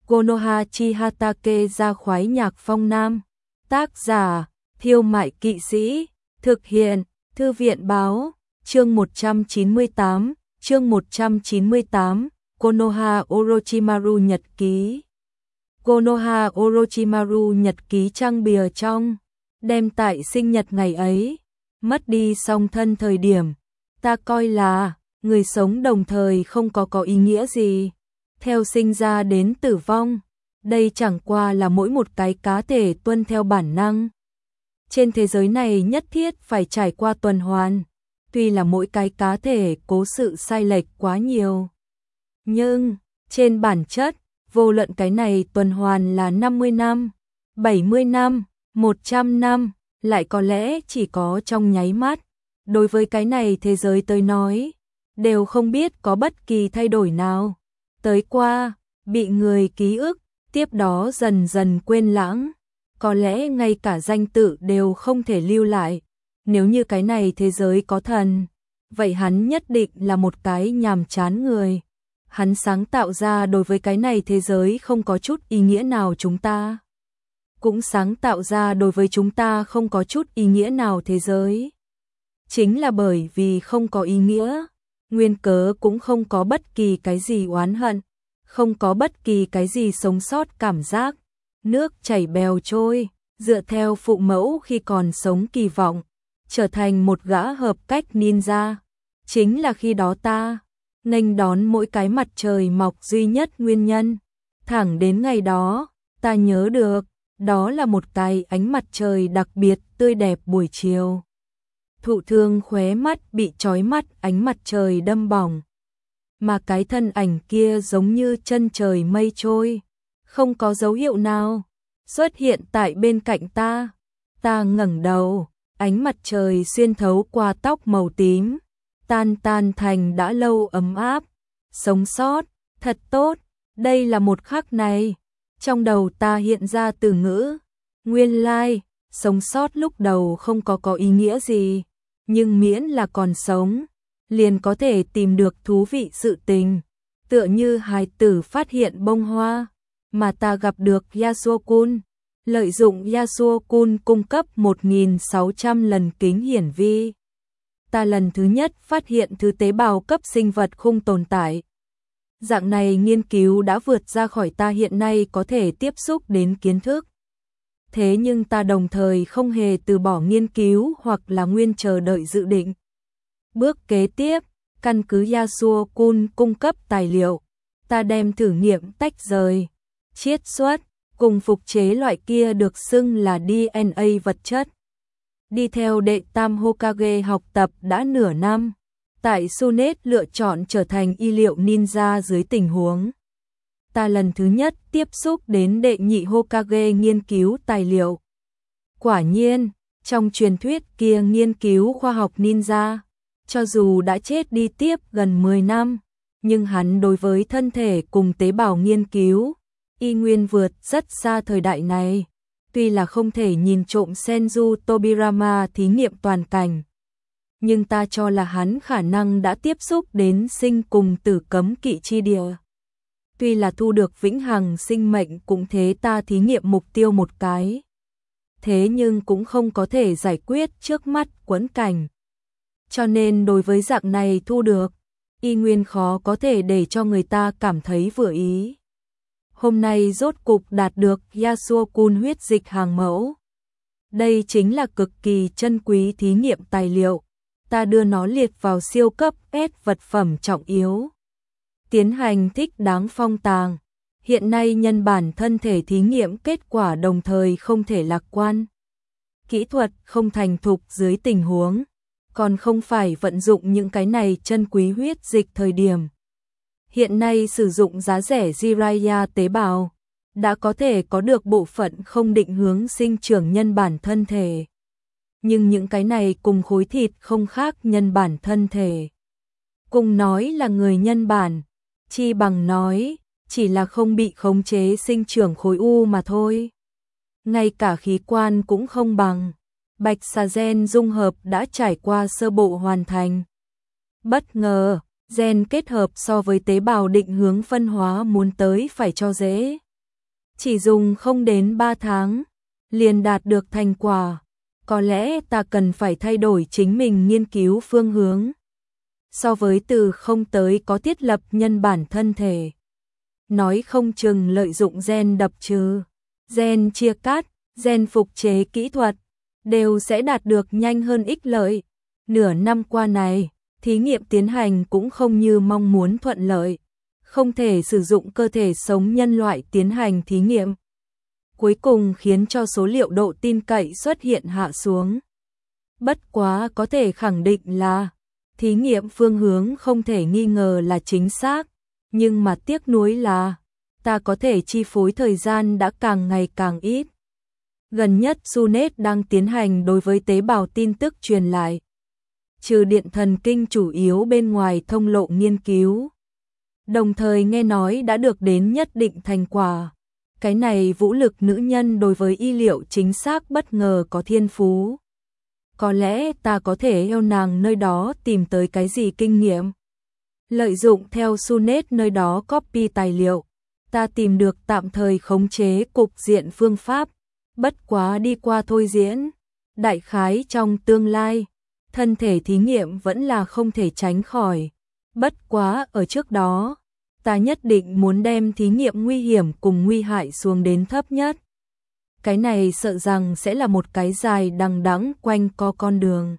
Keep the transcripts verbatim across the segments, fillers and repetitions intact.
Konoha Chihatake ra khoái nhạc phong nam. Tác giả, Thiêu Mại Kỵ Sĩ. Thực hiện, Thư viện Báo. Chương một trăm chín mươi tám, chương một trăm chín mươi tám, Konoha Orochimaru Nhật Ký. Konoha Orochimaru Nhật Ký trang bìa trong. Đem tại sinh nhật ngày ấy, mất đi song thân thời điểm, ta coi là người sống đồng thời không có có ý nghĩa gì. Theo sinh ra đến tử vong, đây chẳng qua là mỗi một cái cá thể tuân theo bản năng. Trên thế giới này nhất thiết phải trải qua tuần hoàn, tuy là mỗi cái cá thể cố sự sai lệch quá nhiều. Nhưng, trên bản chất, vô luận cái này tuần hoàn là năm mươi năm, bảy mươi năm, một trăm năm, lại có lẽ chỉ có trong nháy mắt. Đối với cái này thế giới tới nói, đều không biết có bất kỳ thay đổi nào. Tới qua, bị người ký ức, tiếp đó dần dần quên lãng. Có lẽ ngay cả danh tự đều không thể lưu lại. Nếu như cái này thế giới có thần, vậy hắn nhất định là một cái nhàm chán người. Hắn sáng tạo ra đối với cái này thế giới không có chút ý nghĩa nào chúng ta. Cũng sáng tạo ra đối với chúng ta không có chút ý nghĩa nào thế giới. Chính là bởi vì không có ý nghĩa, nguyên cớ cũng không có bất kỳ cái gì oán hận, không có bất kỳ cái gì sống sót cảm giác. Nước chảy bèo trôi, dựa theo phụ mẫu khi còn sống kỳ vọng, trở thành một gã hợp cách ninja. Chính là khi đó ta nghênh đón mỗi cái mặt trời mọc duy nhất nguyên nhân. Thẳng đến ngày đó, ta nhớ được, đó là một cái ánh mặt trời đặc biệt tươi đẹp buổi chiều. Thụ thương khóe mắt bị chói mắt ánh mặt trời đâm bỏng. Mà cái thân ảnh kia giống như chân trời mây trôi, không có dấu hiệu nào xuất hiện tại bên cạnh ta. Ta ngẩng đầu, ánh mặt trời xuyên thấu qua tóc màu tím, tan tan thành đã lâu ấm áp. Sống sót, thật tốt, đây là một khắc này. Trong đầu ta hiện ra từ ngữ, nguyên lai, sống sót lúc đầu không có có ý nghĩa gì, nhưng miễn là còn sống, liền có thể tìm được thú vị sự tình. Tựa như hài tử phát hiện bông hoa, mà ta gặp được Yasuo-kun, lợi dụng Yasuo-kun cung cấp một nghìn sáu trăm lần kính hiển vi. Ta lần thứ nhất phát hiện thứ tế bào cấp sinh vật không tồn tại. Dạng này nghiên cứu đã vượt ra khỏi ta hiện nay có thể tiếp xúc đến kiến thức. Thế nhưng ta đồng thời không hề từ bỏ nghiên cứu hoặc là nguyên chờ đợi dự định. Bước kế tiếp, căn cứ Yasuo-kun cung cấp tài liệu, ta đem thử nghiệm tách rời, chiết xuất, cùng phục chế loại kia được xưng là đê en a vật chất. Đi theo đệ tam Hokage học tập đã nửa năm, tại Sunet lựa chọn trở thành y liệu ninja dưới tình huống. Ta lần thứ nhất tiếp xúc đến đệ nhị Hokage nghiên cứu tài liệu. Quả nhiên, trong truyền thuyết kia nghiên cứu khoa học ninja, cho dù đã chết đi tiếp gần mười năm, nhưng hắn đối với thân thể cùng tế bào nghiên cứu, y nguyên vượt rất xa thời đại này. Tuy là không thể nhìn trộm Senju Tobirama thí nghiệm toàn cảnh, nhưng ta cho là hắn khả năng đã tiếp xúc đến sinh cùng tử cấm kỵ chi địa. Tuy là thu được vĩnh hằng sinh mệnh cũng thế, ta thí nghiệm mục tiêu một cái. Thế nhưng cũng không có thể giải quyết trước mắt quẫn cảnh. Cho nên đối với dạng này thu được, y nguyên khó có thể để cho người ta cảm thấy vừa ý. Hôm nay rốt cục đạt được Yasuo-kun huyết dịch hàng mẫu. Đây chính là cực kỳ chân quý thí nghiệm tài liệu. Ta đưa nó liệt vào siêu cấp S vật phẩm trọng yếu. Tiến hành thích đáng phong tàng. Hiện nay nhân bản thân thể thí nghiệm kết quả đồng thời không thể lạc quan. Kỹ thuật không thành thục dưới tình huống, còn không phải vận dụng những cái này chân quý huyết dịch thời điểm. Hiện nay sử dụng giá rẻ Jiraiya tế bào, đã có thể có được bộ phận không định hướng sinh trưởng nhân bản thân thể. Nhưng những cái này cùng khối thịt không khác nhân bản thân thể. Cùng nói là người nhân bản, chi bằng nói, chỉ là không bị khống chế sinh trưởng khối u mà thôi. Ngay cả khí quan cũng không bằng. Bạch xà gen dung hợp đã trải qua sơ bộ hoàn thành. Bất ngờ, gen kết hợp so với tế bào định hướng phân hóa muốn tới phải cho dễ. chỉ dùng không đến ba tháng, liền đạt được thành quả. Có lẽ ta cần phải thay đổi chính mình nghiên cứu phương hướng. So với từ không tới có thiết lập nhân bản thân thể. Nói không chừng lợi dụng gen đập trừ, gen chia cắt, gen phục chế kỹ thuật, đều sẽ đạt được nhanh hơn ích lợi. Nửa năm qua này, thí nghiệm tiến hành cũng không như mong muốn thuận lợi. Không thể sử dụng cơ thể sống nhân loại tiến hành thí nghiệm. Cuối cùng khiến cho số liệu độ tin cậy xuất hiện hạ xuống. Bất quá có thể khẳng định là thí nghiệm phương hướng không thể nghi ngờ là chính xác, nhưng mà tiếc nuối là ta có thể chi phối thời gian đã càng ngày càng ít. Gần nhất Sunet đang tiến hành đối với tế bào tin tức truyền lại. Trừ điện thần kinh chủ yếu bên ngoài thông lộ nghiên cứu. Đồng thời nghe nói đã được đến nhất định thành quả. Cái này vũ lực nữ nhân đối với y liệu chính xác bất ngờ có thiên phú. Có lẽ ta có thể theo nàng nơi đó tìm tới cái gì kinh nghiệm. Lợi dụng theo Sunet nơi đó copy tài liệu. Ta tìm được tạm thời khống chế cục diện phương pháp. Bất quá đi qua thôi diễn. Đại khái trong tương lai, thân thể thí nghiệm vẫn là không thể tránh khỏi. Bất quá ở trước đó, ta nhất định muốn đem thí nghiệm nguy hiểm cùng nguy hại xuống đến thấp nhất. Cái này sợ rằng sẽ là một cái dài đằng đẵng quanh co con đường.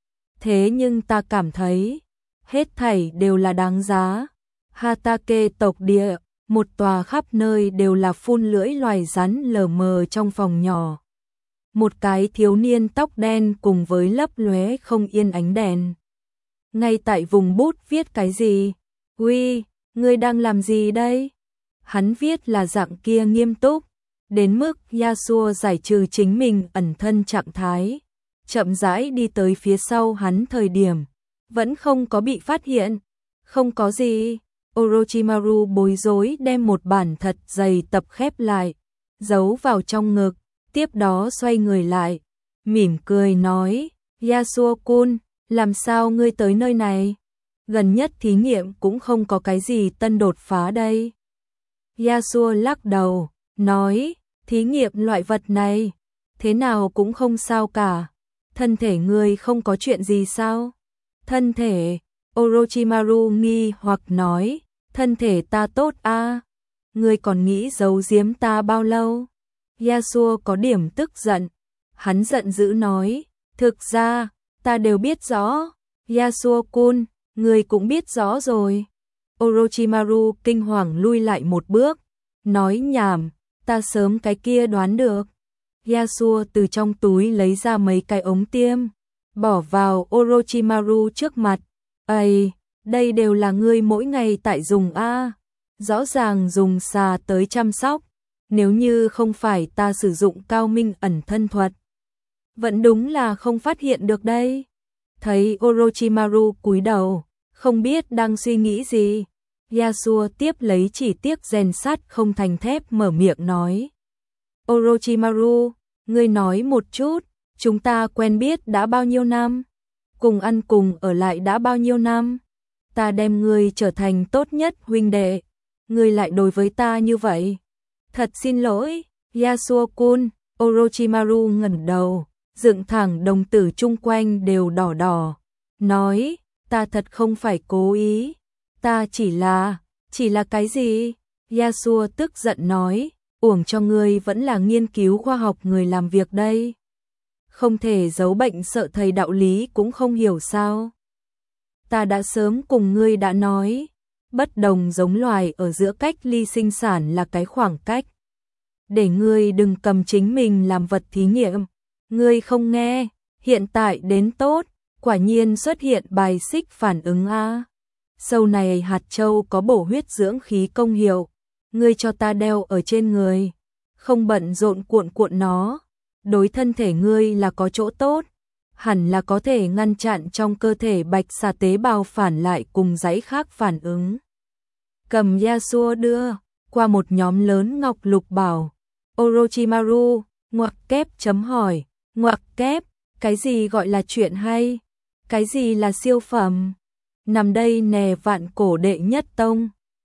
Thế nhưng ta cảm thấy, hết thảy đều là đáng giá. Hatake tộc địa, một tòa khắp nơi đều là phun lưỡi loài rắn lờ mờ trong phòng nhỏ. Một cái thiếu niên tóc đen cùng với lấp lóe không yên ánh đèn. Ngay tại vùng bút viết cái gì? Uy, ngươi đang làm gì đây? Hắn viết là dạng kia nghiêm túc, đến mức Yasuo giải trừ chính mình ẩn thân trạng thái, chậm rãi đi tới phía sau hắn thời điểm, vẫn không có bị phát hiện. Không có gì. Orochimaru bối rối đem một bản thật dày tập khép lại, giấu vào trong ngực, tiếp đó xoay người lại, mỉm cười nói, Yasuo-kun, làm sao ngươi tới nơi này? Gần nhất thí nghiệm cũng không có cái gì tân đột phá đây. Yasuo lắc đầu, nói, thí nghiệm loại vật này, thế nào cũng không sao cả. Thân thể ngươi không có chuyện gì sao? Thân thể, Orochimaru nghi hoặc nói, thân thể ta tốt a, à? Ngươi còn nghĩ giấu giếm ta bao lâu? Yasuo có điểm tức giận, hắn giận dữ nói, thực ra, ta đều biết rõ. Yasuo-kun, ngươi cũng biết rõ rồi. Orochimaru kinh hoàng lui lại một bước, nói nhảm, ta sớm cái kia đoán được. Yasuo từ trong túi lấy ra mấy cái ống tiêm, bỏ vào Orochimaru trước mặt. Ây, đây đều là ngươi mỗi ngày tại dùng a, rõ ràng dùng xà tới chăm sóc. Nếu như không phải ta sử dụng cao minh ẩn thân thuật, vẫn đúng là không phát hiện được đây. Thấy Orochimaru cúi đầu, không biết đang suy nghĩ gì, Yasuo tiếp lấy chỉ tiếc rèn sắt không thành thép mở miệng nói. Orochimaru, ngươi nói một chút, chúng ta quen biết đã bao nhiêu năm? Cùng ăn cùng ở lại đã bao nhiêu năm? Ta đem ngươi trở thành tốt nhất huynh đệ, ngươi lại đối với ta như vậy. Thật xin lỗi, Yasuo-kun. Orochimaru ngẩng đầu, dựng thẳng đồng tử chung quanh đều đỏ đỏ, nói, ta thật không phải cố ý, ta chỉ là, chỉ là cái gì? Yasuo tức giận nói, uổng cho ngươi vẫn là nghiên cứu khoa học người làm việc đây. Không thể giấu bệnh sợ thầy đạo lý cũng không hiểu sao? Ta đã sớm cùng ngươi đã nói, bất đồng giống loài ở giữa cách ly sinh sản là cái khoảng cách. Để ngươi đừng cầm chính mình làm vật thí nghiệm. Ngươi không nghe, hiện tại đến tốt, quả nhiên xuất hiện bài xích phản ứng a. Sâu này hạt châu có bổ huyết dưỡng khí công hiệu, ngươi cho ta đeo ở trên người, không bận rộn cuộn cuộn nó, đối thân thể ngươi là có chỗ tốt, hẳn là có thể ngăn chặn trong cơ thể bạch xà tế bào phản lại cùng dãy khác phản ứng. Cầm Yasuo đưa qua một nhóm lớn ngọc lục bảo. Orochimaru, ngoặc kép chấm hỏi, ngoặc kép, cái gì gọi là chuyện hay? Cái gì là siêu phẩm? Nằm đây nè vạn cổ đệ nhất tông,